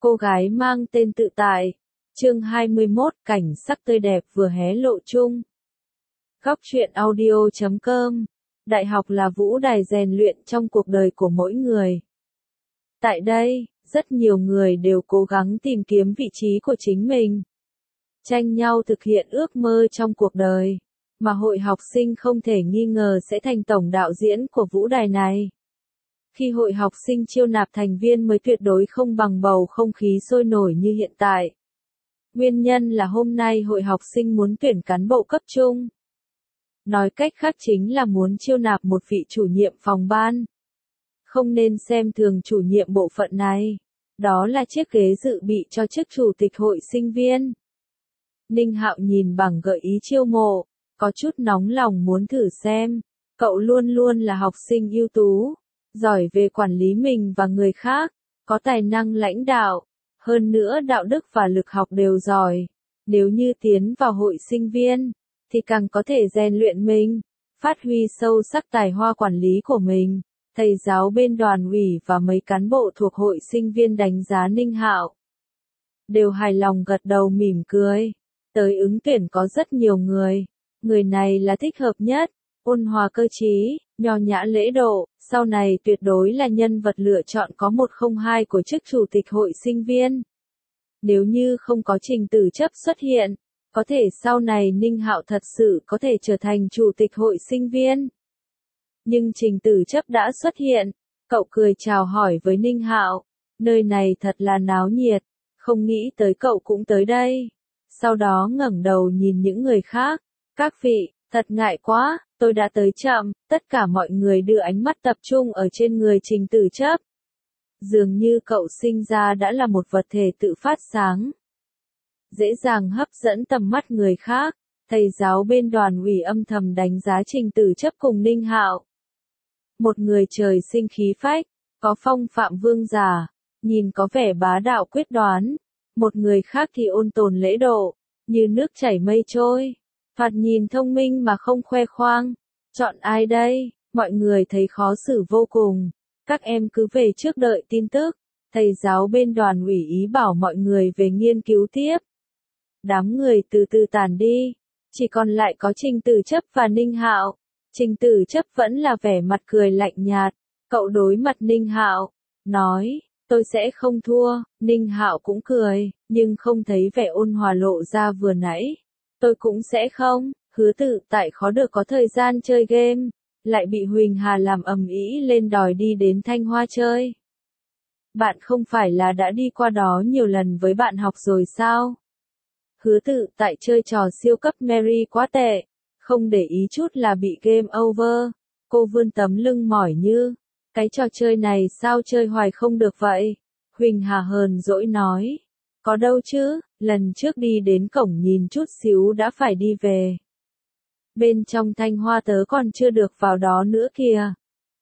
Cô gái mang tên tự tại. Chương 21, cảnh sắc tươi đẹp vừa hé lộ chung. Góc truyện audio.com. Đại học là vũ đài rèn luyện trong cuộc đời của mỗi người. Tại đây, rất nhiều người đều cố gắng tìm kiếm vị trí của chính mình, tranh nhau thực hiện ước mơ trong cuộc đời, mà hội học sinh không thể nghi ngờ sẽ thành tổng đạo diễn của vũ đài này. Khi hội học sinh chiêu nạp thành viên mới tuyệt đối không bằng bầu không khí sôi nổi như hiện tại. Nguyên nhân là hôm nay hội học sinh muốn tuyển cán bộ cấp trung. Nói cách khác chính là muốn chiêu nạp một vị chủ nhiệm phòng ban. Không nên xem thường chủ nhiệm bộ phận này. Đó là chiếc ghế dự bị cho chức chủ tịch hội sinh viên. Ninh Hạo nhìn bảng gợi ý chiêu mộ, có chút nóng lòng muốn thử xem. Cậu luôn luôn là học sinh ưu tú, giỏi về quản lý mình và người khác, có tài năng lãnh đạo, hơn nữa đạo đức và lực học đều giỏi. Nếu như tiến vào hội sinh viên, thì càng có thể rèn luyện mình, phát huy sâu sắc tài hoa quản lý của mình. Thầy giáo bên đoàn ủy và mấy cán bộ thuộc hội sinh viên đánh giá Ninh Hạo, đều hài lòng gật đầu mỉm cười. Tới ứng tuyển có rất nhiều người này là thích hợp nhất, ôn hòa cơ trí, nho nhã lễ độ, sau này tuyệt đối là nhân vật lựa chọn có 102 của chức chủ tịch hội sinh viên. Nếu như không có Trình Tử Chấp xuất hiện, có thể sau này Ninh Hạo thật sự có thể trở thành chủ tịch hội sinh viên. Nhưng Trình Tử Chấp đã xuất hiện, cậu cười chào hỏi với Ninh Hạo, nơi này thật là náo nhiệt, không nghĩ tới cậu cũng tới đây. Sau đó ngẩng đầu nhìn những người khác, các vị, thật ngại quá, tôi đã tới chậm, tất cả mọi người đưa ánh mắt tập trung ở trên người Trình Tử Chấp. Dường như cậu sinh ra đã là một vật thể tự phát sáng, dễ dàng hấp dẫn tầm mắt người khác. Thầy giáo bên đoàn ủy âm thầm đánh giá Trình Tử Chấp cùng Ninh Hạo. Một người trời sinh khí phách, có phong phạm vương giả, nhìn có vẻ bá đạo quyết đoán. Một người khác thì ôn tồn lễ độ, như nước chảy mây trôi. Thoạt nhìn thông minh mà không khoe khoang. Chọn ai đây? Mọi người thấy khó xử vô cùng. Các em cứ về trước đợi tin tức. Thầy giáo bên đoàn ủy ý bảo mọi người về nghiên cứu tiếp. Đám người từ từ tản đi. Chỉ còn lại có Trình Tử Chấp và Ninh Hạo. Trình Tử Chấp vẫn là vẻ mặt cười lạnh nhạt. Cậu đối mặt Ninh Hạo, nói, tôi sẽ không thua. Ninh Hạo cũng cười, nhưng không thấy vẻ ôn hòa lộ ra vừa nãy. Tôi cũng sẽ không. Hứa Tự Tại khó được có thời gian chơi game, lại bị Huỳnh Hà làm ầm ĩ lên đòi đi đến Thanh Hoa chơi. Bạn không phải là đã đi qua đó nhiều lần với bạn học rồi sao? Hứa Tự Tại chơi trò siêu cấp Mary quá tệ, không để ý chút là bị game over. Cô vươn tấm lưng mỏi như, cái trò chơi này sao chơi hoài không được vậy? Huỳnh Hà hờn dỗi nói, có đâu chứ, lần trước đi đến cổng nhìn chút xíu đã phải đi về. Bên trong Thanh Hoa tớ còn chưa được vào đó nữa kìa.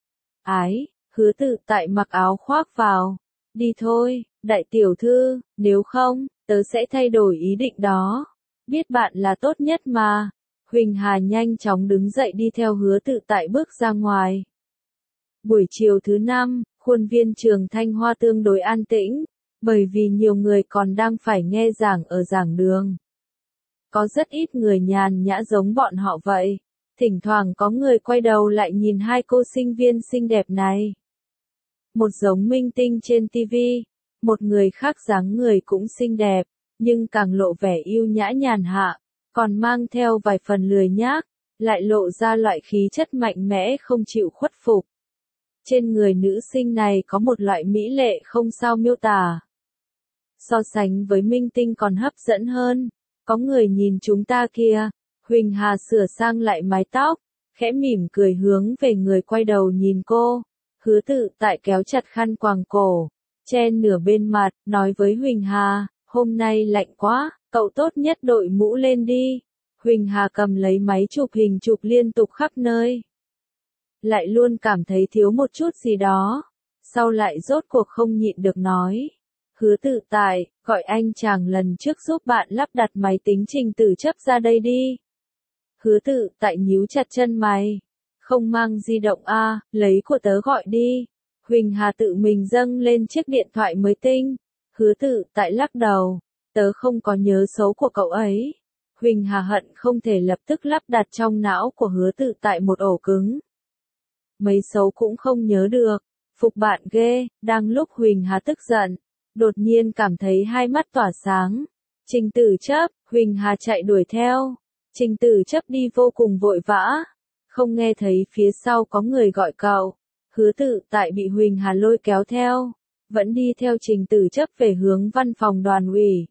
Ái, Hứa Tự Tại mặc áo khoác vào. Đi thôi, đại tiểu thư, nếu không, tớ sẽ thay đổi ý định đó. Biết bạn là tốt nhất mà. Huỳnh Hà nhanh chóng đứng dậy đi theo Hứa Tự Tại bước ra ngoài. Buổi chiều thứ 5, khuôn viên trường Thanh Hoa tương đối an tĩnh, bởi vì nhiều người còn đang phải nghe giảng ở giảng đường. Có rất ít người nhàn nhã giống bọn họ vậy. Thỉnh thoảng có người quay đầu lại nhìn hai cô sinh viên xinh đẹp này. Một giống minh tinh trên TV, một người khác dáng người cũng xinh đẹp, nhưng càng lộ vẻ yêu nhã nhàn hạ, còn mang theo vài phần lười nhác, lại lộ ra loại khí chất mạnh mẽ không chịu khuất phục. Trên người nữ sinh này có một loại mỹ lệ không sao miêu tả. So sánh với minh tinh còn hấp dẫn hơn. Có người nhìn chúng ta kìa. Huỳnh Hà sửa sang lại mái tóc, khẽ mỉm cười hướng về người quay đầu nhìn cô. Hứa Tự Tại kéo chặt khăn quàng cổ, che nửa bên mặt, nói với Huỳnh Hà, hôm nay lạnh quá, cậu tốt nhất đội mũ lên đi. Huỳnh Hà cầm lấy máy chụp hình chụp liên tục khắp nơi. Lại luôn cảm thấy thiếu một chút gì đó. Sau lại rốt cuộc không nhịn được nói. Hứa Tự Tại, gọi anh chàng lần trước giúp bạn lắp đặt máy tính Trình Tử Chấp ra đây đi. Hứa Tự Tại nhíu chặt chân mày. Không mang di động à, lấy của tớ gọi đi. Huỳnh Hà tự mình dâng lên chiếc điện thoại mới tinh. Hứa Tự Tại lắc đầu, tớ không có nhớ xấu của cậu ấy. Huỳnh Hà hận không thể lập tức lắp đặt trong não của Hứa Tự Tại một ổ cứng. Mấy xấu cũng không nhớ được, phục bạn ghê. Đang lúc Huỳnh Hà tức giận, đột nhiên cảm thấy hai mắt tỏa sáng. Trình Tử Chấp, Huỳnh Hà chạy đuổi theo. Trình Tử Chấp đi vô cùng vội vã, không nghe thấy phía sau có người gọi cậu. Hứa Tự Tại bị Huỳnh Hà lôi kéo theo, vẫn đi theo Trình Tử Chấp về hướng văn phòng đoàn ủy.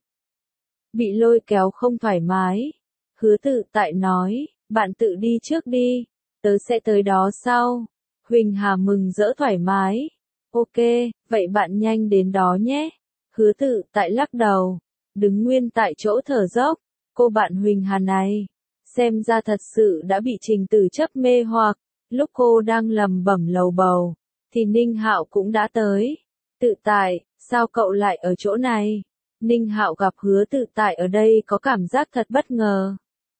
Bị lôi kéo không thoải mái. Hứa Tự Tại nói, bạn tự đi trước đi, tớ sẽ tới đó sau. Huỳnh Hà mừng rỡ thoải mái. Ok, vậy bạn nhanh đến đó nhé. Hứa Tự Tại lắc đầu, đứng nguyên tại chỗ thở dốc. Cô bạn Huỳnh Hà này, xem ra thật sự đã bị Trình Tử Chấp mê hoặc. Lúc cô đang lẩm bẩm lầu bầu, thì Ninh Hạo cũng đã tới. Tự Tại, sao cậu lại ở chỗ này? Ninh Hạo gặp Hứa Tự Tại ở đây có cảm giác thật bất ngờ.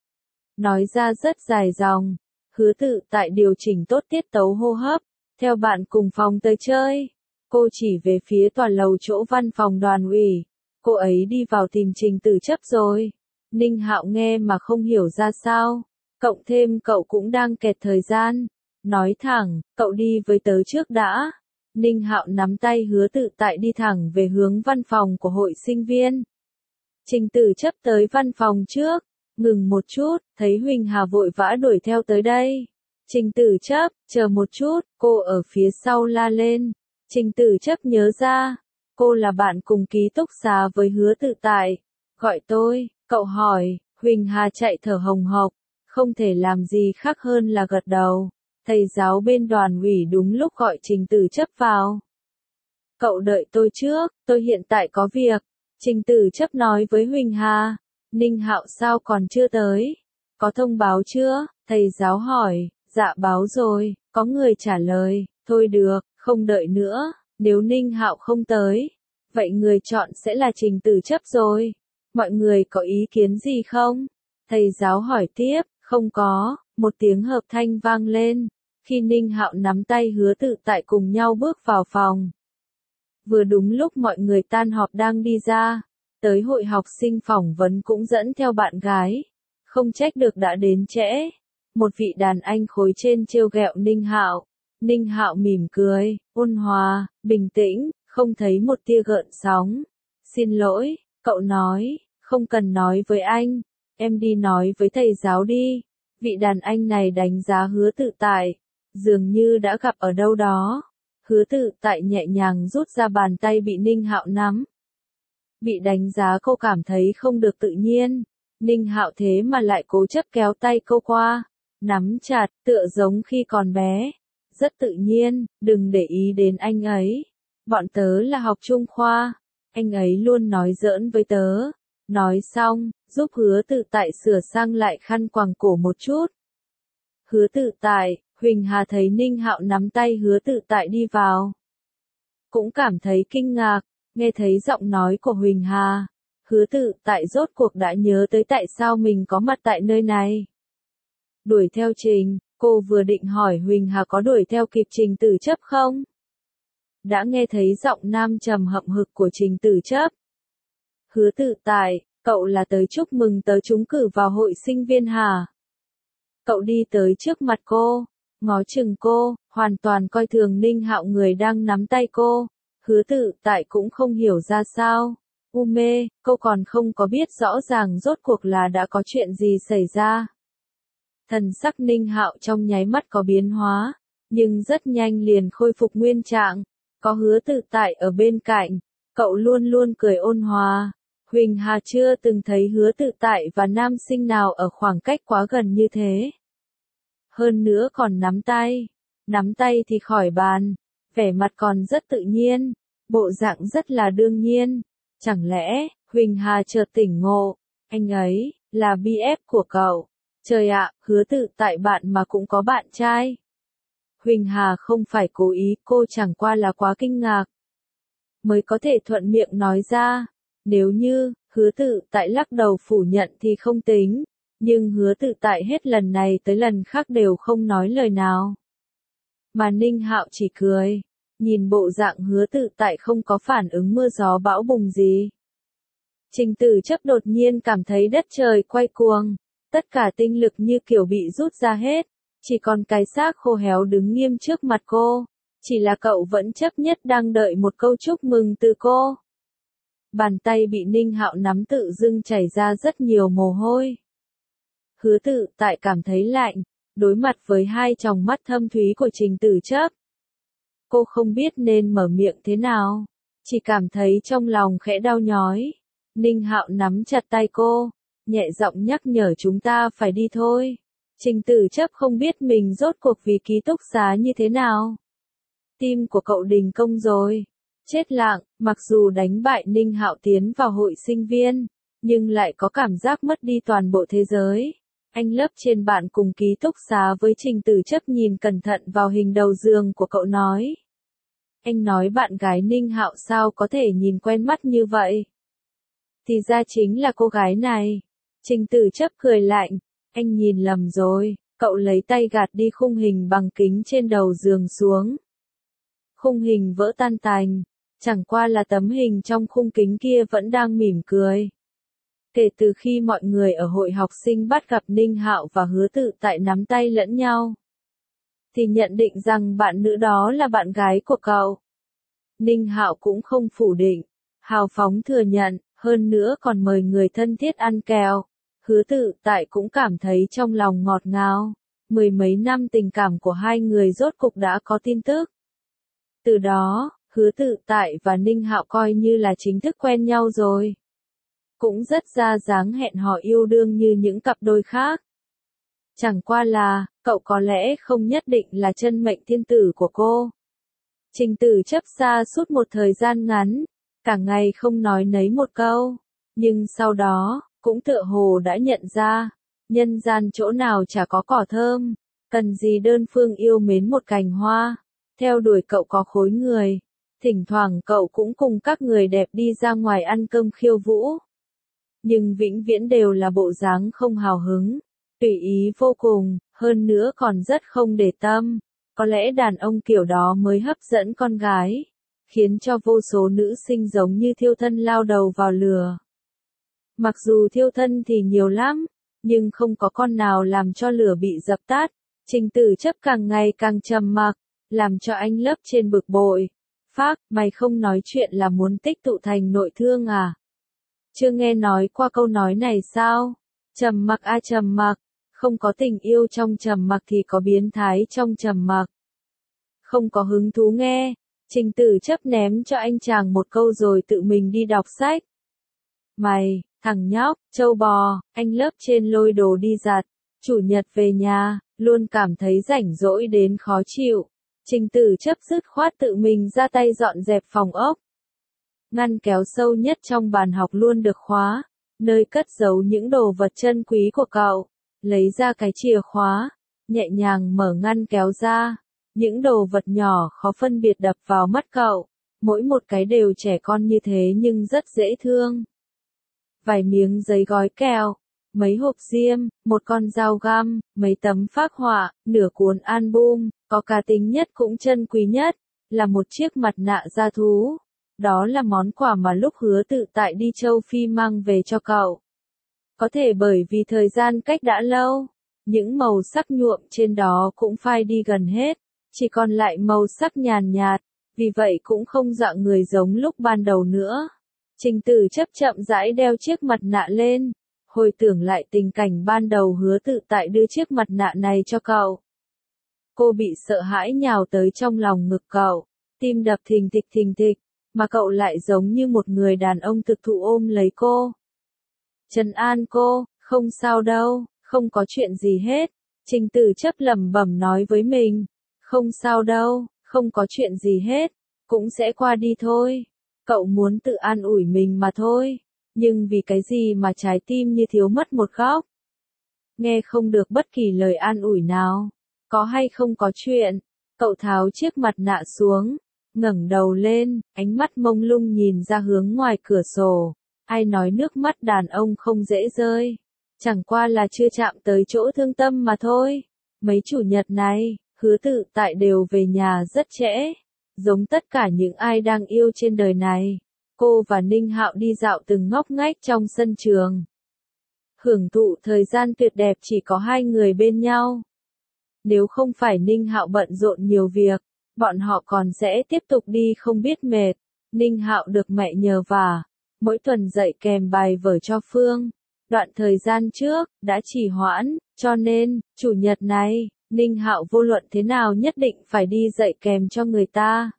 Nói ra rất dài dòng, Hứa Tự Tại điều chỉnh tốt tiết tấu hô hấp, theo bạn cùng phòng tới chơi. Cô chỉ về phía tòa lầu chỗ văn phòng đoàn ủy. Cô ấy đi vào tìm Trình Tử Chấp rồi. Ninh Hạo nghe mà không hiểu ra sao. Cộng thêm cậu cũng đang kẹt thời gian. Nói thẳng, cậu đi với tớ trước đã. Ninh Hạo nắm tay Hứa Tự Tại đi thẳng về hướng văn phòng của hội sinh viên. Trình Tử Chấp tới văn phòng trước, ngừng một chút, thấy Huỳnh Hà vội vã đuổi theo tới đây. Trình Tử Chấp, chờ một chút, cô ở phía sau la lên. Trình Tử Chấp nhớ ra, cô là bạn cùng ký túc xá với Hứa Tự Tại. Gọi tôi, cậu hỏi. Huỳnh Hà chạy thở hồng hộc, không thể làm gì khác hơn là gật đầu. Thầy giáo bên đoàn ủy đúng lúc gọi Trình Tử Chấp vào. Cậu đợi tôi trước, tôi hiện tại có việc. Trình Tử Chấp nói với Huỳnh Hà. Ninh Hạo sao còn chưa tới? Có thông báo chưa? Thầy giáo hỏi. Dạ báo rồi, có người trả lời. Thôi được, không đợi nữa. Nếu Ninh Hạo không tới, vậy người chọn sẽ là Trình Tử Chấp rồi. Mọi người có ý kiến gì không? Thầy giáo hỏi tiếp. Không có. Một tiếng hợp thanh vang lên. Khi Ninh Hạo nắm tay Hứa Tự Tại cùng nhau bước vào phòng. Vừa đúng lúc mọi người tan họp đang đi ra, tới hội học sinh phỏng vấn cũng dẫn theo bạn gái. Không trách được đã đến trễ. Một vị đàn anh khối trên trêu ghẹo Ninh Hạo. Ninh Hạo mỉm cười, ôn hòa, bình tĩnh, không thấy một tia gợn sóng. Xin lỗi, cậu nói, không cần nói với anh, em đi nói với thầy giáo đi. Vị đàn anh này đánh giá Hứa Tự Tại, dường như đã gặp ở đâu đó. Hứa Tự Tại nhẹ nhàng rút ra bàn tay bị Ninh Hạo nắm. Bị đánh giá cô cảm thấy không được tự nhiên. Ninh Hạo thế mà lại cố chấp kéo tay cô qua, nắm chặt, tựa giống khi còn bé. Rất tự nhiên, đừng để ý đến anh ấy. Bọn tớ là học chung khoa. Anh ấy luôn nói giỡn với tớ. Nói xong, giúp Hứa Tự Tại sửa sang lại khăn quàng cổ một chút. Hứa Tự Tại, Huỳnh Hà thấy Ninh Hạo nắm tay Hứa Tự Tại đi vào. Cũng cảm thấy kinh ngạc, nghe thấy giọng nói của Huỳnh Hà. Hứa Tự Tại rốt cuộc đã nhớ tới tại sao mình có mặt tại nơi này. Đuổi theo Trình, cô vừa định hỏi Huỳnh Hà có đuổi theo kịp Trình Tử Chấp không? Đã nghe thấy giọng nam trầm hậm hực của Trình Tử Chấp. Hứa Tự Tại, cậu là tới chúc mừng tớ trúng cử vào hội sinh viên hả? Cậu đi tới trước mặt cô, ngó chừng cô, hoàn toàn coi thường Ninh Hạo người đang nắm tay cô. Hứa Tự Tại cũng không hiểu ra sao. U mê, cô còn không có biết rõ ràng rốt cuộc là đã có chuyện gì xảy ra. Thần sắc Ninh Hạo trong nháy mắt có biến hóa, nhưng rất nhanh liền khôi phục nguyên trạng. Có Hứa Tự Tại ở bên cạnh, cậu luôn luôn cười ôn hòa. Huỳnh Hà chưa từng thấy Hứa Tự Tại và nam sinh nào ở khoảng cách quá gần như thế. Hơn nữa còn nắm tay thì khỏi bàn, vẻ mặt còn rất tự nhiên, bộ dạng rất là đương nhiên. Chẳng lẽ, Huỳnh Hà chợt tỉnh ngộ, anh ấy, là BF của cậu. Trời ạ, Hứa Tự Tại bạn mà cũng có bạn trai. Huỳnh Hà không phải cố ý, cô chẳng qua là quá kinh ngạc. Mới có thể thuận miệng nói ra. Nếu như, Hứa Tự Tại lắc đầu phủ nhận thì không tính. Nhưng Hứa Tự Tại hết lần này tới lần khác đều không nói lời nào. Mà Ninh Hạo chỉ cười. nhìn bộ dạng Hứa Tự Tại không có phản ứng mưa gió bão bùng gì. Trình Tử Chấp đột nhiên cảm thấy đất trời quay cuồng, tất cả tinh lực như kiểu bị rút ra hết, chỉ còn cái xác khô héo đứng nghiêm trước mặt cô, chỉ là cậu vẫn chấp nhất đang đợi một câu chúc mừng từ cô. Bàn tay bị Ninh Hạo nắm tự dưng chảy ra rất nhiều mồ hôi. Hứa Tự Tại cảm thấy lạnh, đối mặt với hai tròng mắt thâm thúy của Trình Tử Chấp. Cô không biết nên mở miệng thế nào, chỉ cảm thấy trong lòng khẽ đau nhói. Ninh Hạo nắm chặt tay cô, nhẹ giọng nhắc nhở chúng ta phải đi thôi. Trình Tử Chấp không biết mình rốt cuộc vì ký túc xá như thế nào. Tim của cậu đình công rồi. Chết lặng, mặc dù đánh bại Ninh Hạo tiến vào hội sinh viên, nhưng lại có cảm giác mất đi toàn bộ thế giới. Anh lớp trên bạn cùng ký túc xá với Trình Tử Chấp nhìn cẩn thận vào hình đầu giường của cậu nói. Anh nói bạn gái Ninh Hạo sao có thể nhìn quen mắt như vậy? Thì ra chính là cô gái này. Trình Tử Chấp cười lạnh, anh nhìn lầm rồi, cậu lấy tay gạt đi khung hình bằng kính trên đầu giường xuống. Khung hình vỡ tan tành, chẳng qua là tấm hình trong khung kính kia vẫn đang mỉm cười. Kể từ khi mọi người ở hội học sinh bắt gặp Ninh Hạo và Hứa Tự Tại nắm tay lẫn nhau, thì nhận định rằng bạn nữ đó là bạn gái của cậu. Ninh Hạo cũng không phủ định, hào phóng thừa nhận, hơn nữa còn mời người thân thiết ăn kẹo. Hứa Tự Tại cũng cảm thấy trong lòng ngọt ngào, mười mấy năm tình cảm của hai người rốt cục đã có tin tức. Từ đó, Hứa Tự Tại và Ninh Hạo coi như là chính thức quen nhau rồi. Cũng rất ra dáng hẹn hò yêu đương như những cặp đôi khác. Chẳng qua là, cậu có lẽ không nhất định là chân mệnh thiên tử của cô. Trình Tử Chấp xa suốt một thời gian ngắn, cả ngày không nói nấy một câu, nhưng sau đó, cũng tựa hồ đã nhận ra, nhân gian chỗ nào chả có cỏ thơm, cần gì đơn phương yêu mến một cành hoa, theo đuổi cậu có khối người, thỉnh thoảng cậu cũng cùng các người đẹp đi ra ngoài ăn cơm khiêu vũ. Nhưng vĩnh viễn đều là bộ dáng không hào hứng, tùy ý vô cùng, hơn nữa còn rất không để tâm. Có lẽ đàn ông kiểu đó mới hấp dẫn con gái, khiến cho vô số nữ sinh giống như thiêu thân lao đầu vào lửa. Mặc dù thiêu thân thì nhiều lắm, nhưng không có con nào làm cho lửa bị dập tắt. Trình Tử Chấp càng ngày càng trầm mặc, làm cho anh lớp trên bực bội. Phác, mày không nói chuyện là muốn tích tụ thành nội thương à? Chưa nghe nói qua câu nói này sao? Trầm mặc a trầm mặc, không có tình yêu trong trầm mặc thì có biến thái trong trầm mặc. Không có hứng thú nghe, Trình Tử Chấp ném cho anh chàng một câu rồi tự mình đi đọc sách. Mày, thằng nhóc, trâu bò, anh lớp trên lôi đồ đi giặt, chủ nhật về nhà, luôn cảm thấy rảnh rỗi đến khó chịu. Trình Tử Chấp dứt khoát tự mình ra tay dọn dẹp phòng ốc. Ngăn kéo sâu nhất trong bàn học luôn được khóa, nơi cất giấu những đồ vật chân quý của cậu. Lấy ra cái chìa khóa, nhẹ nhàng mở ngăn kéo ra. Những đồ vật nhỏ khó phân biệt đập vào mắt cậu, mỗi một cái đều trẻ con như thế nhưng rất dễ thương. Vài miếng giấy gói kẹo, mấy hộp diêm, một con dao găm, mấy tấm phác họa, nửa cuốn album, có cá tính nhất cũng chân quý nhất, là một chiếc mặt nạ da thú. Đó là món quà mà lúc Hứa Tự Tại đi châu Phi mang về cho cậu. Có thể bởi vì thời gian cách đã lâu, những màu sắc nhuộm trên đó cũng phai đi gần hết, chỉ còn lại màu sắc nhàn nhạt, vì vậy cũng không dọa người giống lúc ban đầu nữa. Trình Tử Chấp chậm rãi đeo chiếc mặt nạ lên, hồi tưởng lại tình cảnh ban đầu Hứa Tự Tại đưa chiếc mặt nạ này cho cậu. Cô bị sợ hãi nhào tới trong lòng ngực cậu, tim đập thình thịch, mà cậu lại giống như một người đàn ông thực thụ ôm lấy cô. Trấn an cô, không sao đâu, không có chuyện gì hết. Trình Tử Chấp lẩm bẩm nói với mình, không sao đâu, không có chuyện gì hết, cũng sẽ qua đi thôi. Cậu muốn tự an ủi mình mà thôi, nhưng vì cái gì mà trái tim như thiếu mất một góc. Nghe không được bất kỳ lời an ủi nào, có hay không có chuyện. Cậu tháo chiếc mặt nạ xuống, ngẩng đầu lên, ánh mắt mông lung nhìn ra hướng ngoài cửa sổ. Ai nói nước mắt đàn ông không dễ rơi, chẳng qua là chưa chạm tới chỗ thương tâm mà thôi. Mấy chủ nhật này, Hứa Tự Tại đều về nhà rất trễ, Giống tất cả những ai đang yêu trên đời này, cô và Ninh Hạo đi dạo từng ngóc ngách trong sân trường. Hưởng thụ thời gian tuyệt đẹp chỉ có hai người bên nhau. Nếu không phải Ninh Hạo bận rộn nhiều việc, bọn họ còn sẽ tiếp tục đi không biết mệt. Ninh Hạo được mẹ nhờ vả, mỗi tuần dạy kèm bài vở cho Phương. Đoạn thời gian trước, đã trì hoãn, cho nên, chủ nhật này, Ninh Hạo vô luận thế nào nhất định phải đi dạy kèm cho người ta.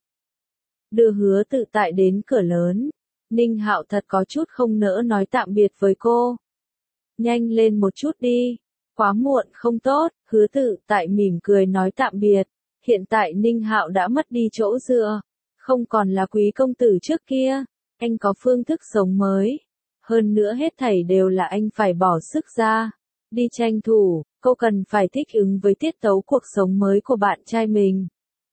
Đưa Hứa Tự Tại đến cửa lớn, Ninh Hạo thật có chút không nỡ nói tạm biệt với cô. Nhanh lên một chút đi, quá muộn không tốt. Hứa Tự Tại mỉm cười nói tạm biệt. Hiện tại Ninh Hạo đã mất đi chỗ dựa, không còn là quý công tử trước kia, anh có phương thức sống mới. Hơn nữa hết thảy đều là anh phải bỏ sức ra, đi tranh thủ, cô cần phải thích ứng với tiết tấu cuộc sống mới của bạn trai mình.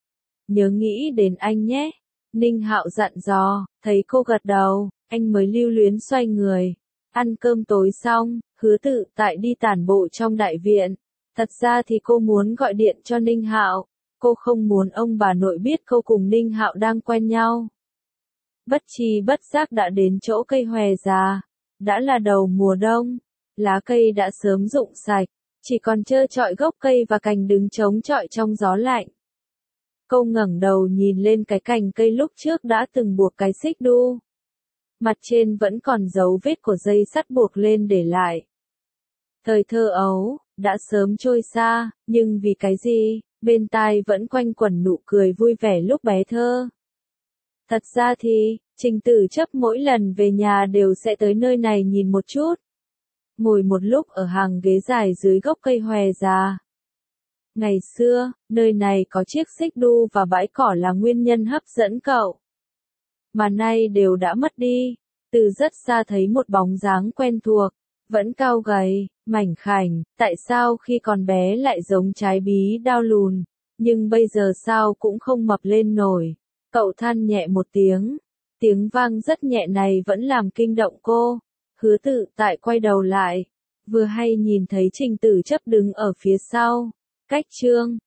Nhớ nghĩ đến anh nhé, Ninh Hạo dặn dò, thấy cô gật đầu, anh mới lưu luyến xoay người. Ăn cơm tối xong, Hứa Tự Tại đi tản bộ trong đại viện. Thật ra thì cô muốn gọi điện cho Ninh Hạo, cô không muốn ông bà nội biết cô cùng Ninh Hạo đang quen nhau. Bất tri bất giác đã đến chỗ cây hòe già, đã là đầu mùa đông, lá cây đã sớm rụng sạch, chỉ còn trơ trọi gốc cây và cành đứng chống chọi trong gió lạnh. Cô ngẩng đầu nhìn lên cái cành cây lúc trước đã từng buộc cái xích đu. Mặt trên vẫn còn dấu vết của dây sắt buộc lên để lại. Thời thơ ấu, đã sớm trôi xa, nhưng vì cái gì, bên tai vẫn quanh quẩn nụ cười vui vẻ lúc bé thơ. Thật ra thì, Trình Tử Chấp mỗi lần về nhà đều sẽ tới nơi này nhìn một chút. Ngồi một lúc ở hàng ghế dài dưới gốc cây hòe già. Ngày xưa, nơi này có chiếc xích đu và bãi cỏ là nguyên nhân hấp dẫn cậu. Mà nay đều đã mất đi. Từ rất xa thấy một bóng dáng quen thuộc, vẫn cao gầy, mảnh khảnh, tại sao khi còn bé lại giống trái bí đao lùn, nhưng bây giờ sao cũng không mập lên nổi. Cậu than nhẹ một tiếng, tiếng vang rất nhẹ này vẫn làm kinh động cô. Hứa Tự Tại quay đầu lại, vừa hay nhìn thấy Trình Tử Chấp đứng ở phía sau. Cách chương